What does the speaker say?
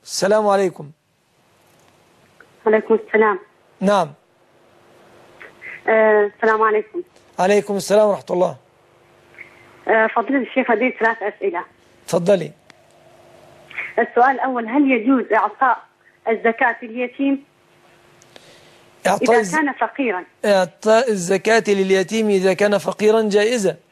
السلام عليكم. عليكم السلام. نعم. السلام عليكم. عليكم السلام ورحمة الله. فضيلة الشيخ لدي 3 أسئلة. تفضلي. السؤال الأول: هل يجوز إعطاء الزكاة لليتيم إذا كان فقيرا؟ إعطاء الزكاة لليتيم إذا كان فقيرا جائزة.